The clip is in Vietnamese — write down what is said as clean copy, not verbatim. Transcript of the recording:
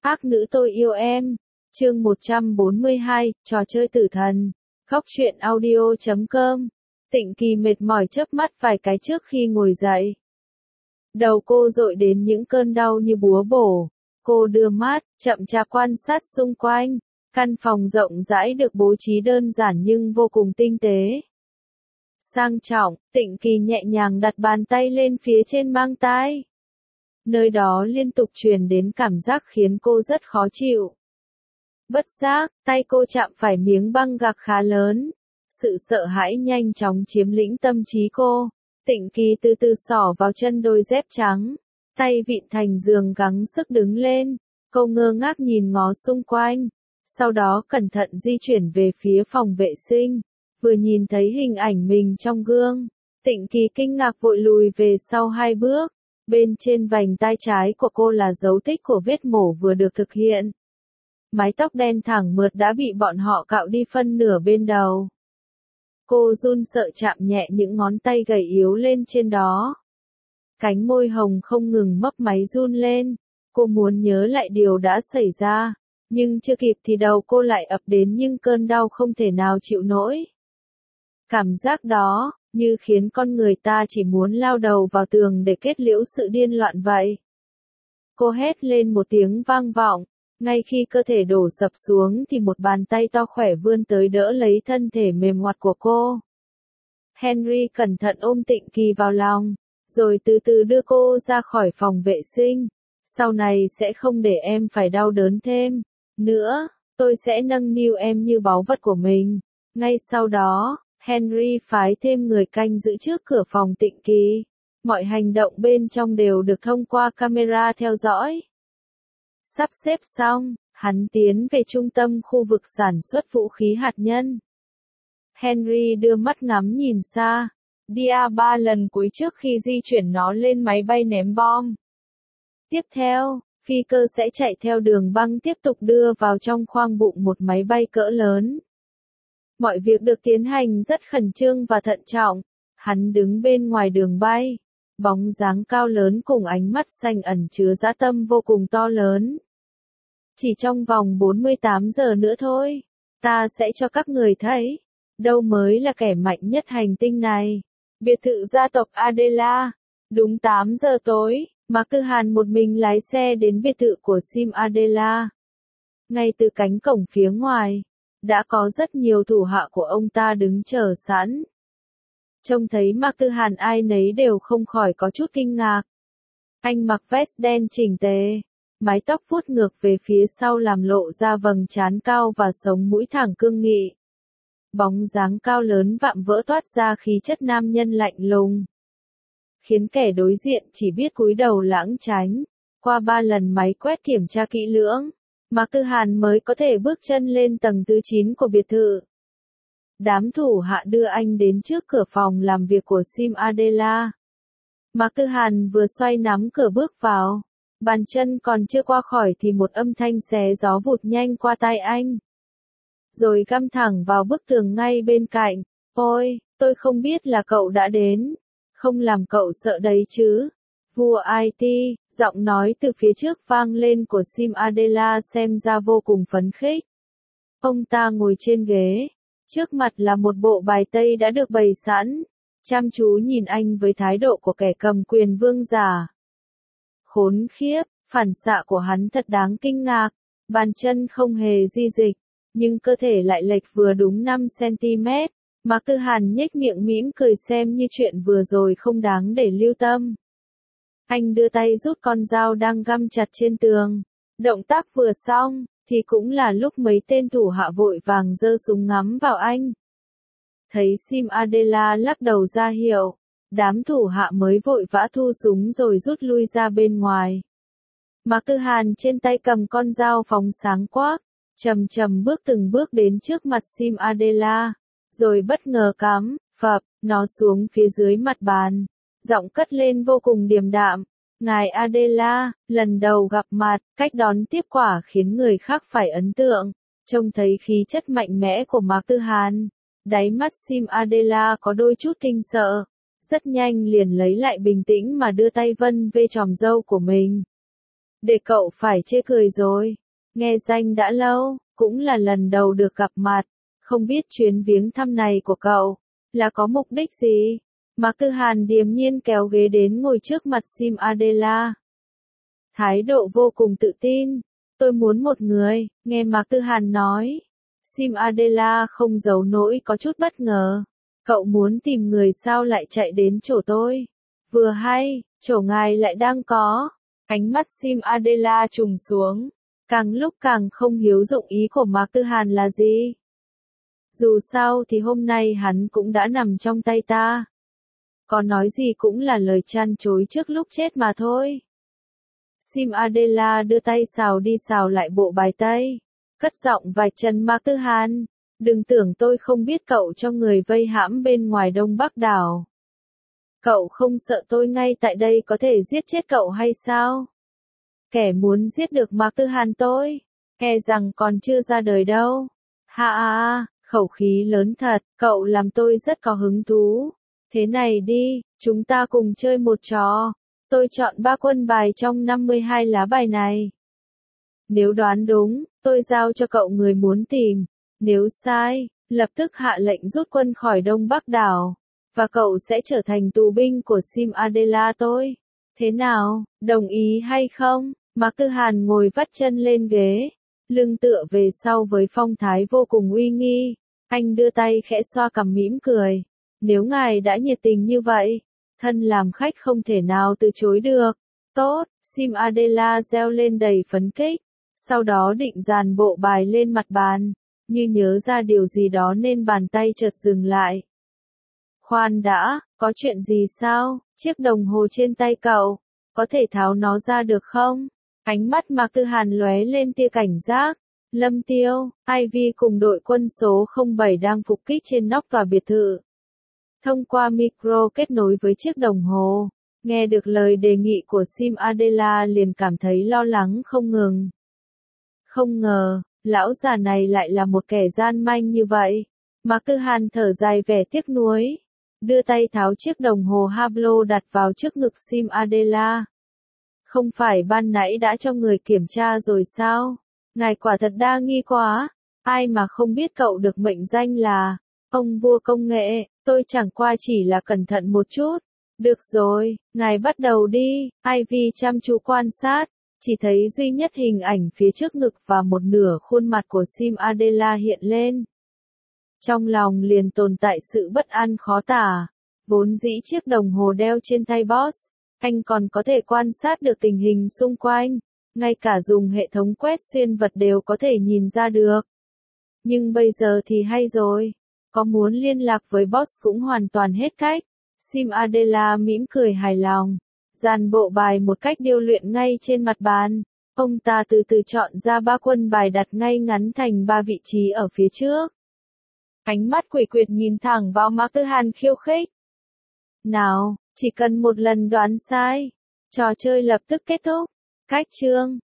Ác nữ tôi yêu em. Chương 142, trò chơi tử thần. Khóc chuyện audio.com. Tịnh Kỳ mệt mỏi chớp mắt vài cái trước khi ngồi dậy. Đầu cô dội đến những cơn đau như búa bổ. Cô đưa mắt, chậm chạp quan sát xung quanh. Căn phòng rộng rãi được bố trí đơn giản nhưng vô cùng tinh tế. Sang trọng, Tịnh Kỳ nhẹ nhàng đặt bàn tay lên phía trên mang tai. Nơi đó liên tục truyền đến cảm giác khiến cô rất khó chịu. Bất giác, tay cô chạm phải miếng băng gạc khá lớn. Sự sợ hãi nhanh chóng chiếm lĩnh tâm trí cô. Tịnh Kỳ từ từ xỏ vào chân đôi dép trắng. Tay vịn thành giường gắng sức đứng lên. Cô ngơ ngác nhìn ngó xung quanh. Sau đó cẩn thận di chuyển về phía phòng vệ sinh. Vừa nhìn thấy hình ảnh mình trong gương, Tịnh Kỳ kinh ngạc vội lùi về sau 2 bước. Bên trên vành tai trái của cô là dấu tích của vết mổ vừa được thực hiện. Mái tóc đen thẳng mượt đã bị bọn họ cạo đi phân nửa bên đầu. Cô run sợ chạm nhẹ những ngón tay gầy yếu lên trên đó. Cánh môi hồng không ngừng mấp máy run lên. Cô muốn nhớ lại điều đã xảy ra, nhưng chưa kịp thì đầu cô lại ập đến những cơn đau không thể nào chịu nổi. Cảm giác đó, như khiến con người ta chỉ muốn lao đầu vào tường để kết liễu sự điên loạn vậy. Cô hét lên một tiếng vang vọng, ngay khi cơ thể đổ sập xuống thì một bàn tay to khỏe vươn tới đỡ lấy thân thể mềm ngoặt của cô. Henry cẩn thận ôm Tịnh Kỳ vào lòng, rồi từ từ đưa cô ra khỏi phòng vệ sinh. Sau này sẽ không để em phải đau đớn thêm nữa, tôi sẽ nâng niu em như báu vật của mình. Ngay sau đó, Henry phái thêm người canh giữ trước cửa phòng Tịnh Kỳ. Mọi hành động bên trong đều được thông qua camera theo dõi. Sắp xếp xong, hắn tiến về trung tâm khu vực sản xuất vũ khí hạt nhân. Henry đưa mắt ngắm nhìn xa, Dia 3 lần cuối trước khi di chuyển nó lên máy bay ném bom. Tiếp theo, phi cơ sẽ chạy theo đường băng tiếp tục đưa vào trong khoang bụng một máy bay cỡ lớn. Mọi việc được tiến hành rất khẩn trương và thận trọng. Hắn đứng bên ngoài đường bay, bóng dáng cao lớn cùng ánh mắt xanh ẩn chứa dã tâm vô cùng to lớn. Chỉ trong vòng 48 giờ nữa thôi, ta sẽ cho các người thấy, đâu mới là kẻ mạnh nhất hành tinh này. Biệt thự gia tộc Adela. Đúng 8 giờ tối, Mạc Tư Hàn một mình lái xe đến biệt thự của Sim Adela. Ngay từ cánh cổng phía ngoài, đã có rất nhiều thủ hạ của ông ta đứng chờ sẵn. Trông thấy Mạc Tư Hàn ai nấy đều không khỏi có chút kinh ngạc. Anh mặc vest đen chỉnh tề, mái tóc vuốt ngược về phía sau làm lộ ra vầng trán cao và sống mũi thẳng cương nghị. Bóng dáng cao lớn vạm vỡ toát ra khí chất nam nhân lạnh lùng, khiến kẻ đối diện chỉ biết cúi đầu lãng tránh. Qua 3 lần máy quét kiểm tra kỹ lưỡng, Mạc Tư Hàn mới có thể bước chân lên tầng thứ 9 của biệt thự. Đám thủ hạ đưa anh đến trước cửa phòng làm việc của Sim Adela. Mạc Tư Hàn vừa xoay nắm cửa bước vào, bàn chân còn chưa qua khỏi thì một âm thanh xé gió vụt nhanh qua tai anh, rồi găm thẳng vào bức tường ngay bên cạnh. Ôi, tôi không biết là cậu đã đến, không làm cậu sợ đấy chứ. Vua IT, giọng nói từ phía trước vang lên của Sim Adela xem ra vô cùng phấn khích. Ông ta ngồi trên ghế, trước mặt là một bộ bài tây đã được bày sẵn, chăm chú nhìn anh với thái độ của kẻ cầm quyền vương giả. Khốn khiếp, phản xạ của hắn thật đáng kinh ngạc, bàn chân không hề di dịch, nhưng cơ thể lại lệch vừa đúng 5 cm. Mạc Tư Hàn nhếch miệng mỉm cười xem như chuyện vừa rồi không đáng để lưu tâm. Anh đưa tay rút con dao đang găm chặt trên tường. Động tác vừa xong, thì cũng là lúc mấy tên thủ hạ vội vàng giơ súng ngắm vào anh. Thấy Sim Adela lắc đầu ra hiệu, đám thủ hạ mới vội vã thu súng rồi rút lui ra bên ngoài. Mạc Tư Hàn trên tay cầm con dao phóng sáng quắc, chậm chậm bước từng bước đến trước mặt Sim Adela, rồi bất ngờ cắm phập nó xuống phía dưới mặt bàn. Giọng cất lên vô cùng điềm đạm. Ngài Adela, lần đầu gặp mặt, cách đón tiếp quả khiến người khác phải ấn tượng. Trông thấy khí chất mạnh mẽ của Mạc Tư Hàn, đáy mắt Sim Adela có đôi chút kinh sợ. Rất nhanh liền lấy lại bình tĩnh mà đưa tay vân về chòm râu của mình. để cậu phải chê cười rồi. Nghe danh đã lâu, cũng là lần đầu được gặp mặt. Không biết chuyến viếng thăm này của cậu là có mục đích gì? Mạc Tư Hàn điềm nhiên kéo ghế đến ngồi trước mặt Sim Adela. Thái độ vô cùng tự tin. Tôi muốn một người, nghe Mạc Tư Hàn nói. Sim Adela không giấu nỗi có chút bất ngờ. Cậu muốn tìm người sao lại chạy đến chỗ tôi? Vừa hay, chỗ ngài lại đang có. Ánh mắt Sim Adela trùng xuống. Càng lúc càng không hiểu dụng ý của Mạc Tư Hàn là gì. Dù sao thì hôm nay hắn cũng đã nằm trong tay ta. Có nói gì cũng là lời chăn chối trước lúc chết mà thôi. Sim Adela đưa tay xào đi xào lại bộ bài tây. Cất giọng vạch trần Mạc Tư Hàn. Đừng tưởng tôi không biết cậu cho người vây hãm bên ngoài Đông Bắc đảo. Cậu không sợ tôi ngay tại đây có thể giết chết cậu hay sao? Kẻ muốn giết được Mạc Tư Hàn tôi, e rằng còn chưa ra đời đâu. Ha, khẩu khí lớn thật, cậu làm tôi rất có hứng thú. Thế này đi, chúng ta cùng chơi một trò. Tôi chọn 3 quân bài trong 52 lá bài này. Nếu đoán đúng, tôi giao cho cậu người muốn tìm. Nếu sai, lập tức hạ lệnh rút quân khỏi Đông Bắc đảo. Và cậu sẽ trở thành tù binh của Sim Adela tôi. Thế nào, đồng ý hay không? Mạc Tư Hàn ngồi vắt chân lên ghế, lưng tựa về sau với phong thái vô cùng uy nghi. Anh đưa tay khẽ xoa cằm mỉm cười. Nếu ngài đã nhiệt tình như vậy, thân làm khách không thể nào từ chối được. Tốt, Sim Adela reo lên đầy phấn khích. Sau đó định dàn bộ bài lên mặt bàn, như nhớ ra điều gì đó nên bàn tay chợt dừng lại. Khoan đã, có chuyện gì sao? Chiếc đồng hồ trên tay cậu, có thể tháo nó ra được không? Ánh mắt Mạc Tư Hàn lóe lên tia cảnh giác. Lâm Tiêu, Ivy cùng đội quân số 07 đang phục kích trên nóc tòa biệt thự. Thông qua micro kết nối với chiếc đồng hồ, nghe được lời đề nghị của Sim Adela liền cảm thấy lo lắng không ngừng. Không ngờ, lão già này lại là một kẻ gian manh như vậy. Mạc Tư Hàn thở dài vẻ tiếc nuối, đưa tay tháo chiếc đồng hồ Hublot đặt vào trước ngực Sim Adela. Không phải ban nãy đã cho người kiểm tra rồi sao? Ngài quả thật đa nghi quá, ai mà không biết cậu được mệnh danh là ông vua công nghệ, tôi chẳng qua chỉ là cẩn thận một chút. Được rồi, ngài bắt đầu đi. Ivy chăm chú quan sát, chỉ thấy duy nhất hình ảnh phía trước ngực và một nửa khuôn mặt của Sim Adela hiện lên. Trong lòng liền tồn tại sự bất an khó tả. Vốn dĩ chiếc đồng hồ đeo trên tay boss, anh còn có thể quan sát được tình hình xung quanh, ngay cả dùng hệ thống quét xuyên vật đều có thể nhìn ra được. Nhưng bây giờ thì hay rồi, có muốn liên lạc với boss cũng hoàn toàn hết cách. Sim Adela mỉm cười hài lòng, dàn bộ bài một cách điêu luyện ngay trên mặt bàn. Ông ta từ từ chọn ra 3 quân bài đặt ngay ngắn thành 3 vị trí ở phía trước. Ánh mắt quỷ quyệt nhìn thẳng vào Mạc Tư Hàn khiêu khích. Nào, chỉ cần một lần đoán sai, trò chơi lập tức kết thúc. Cách chương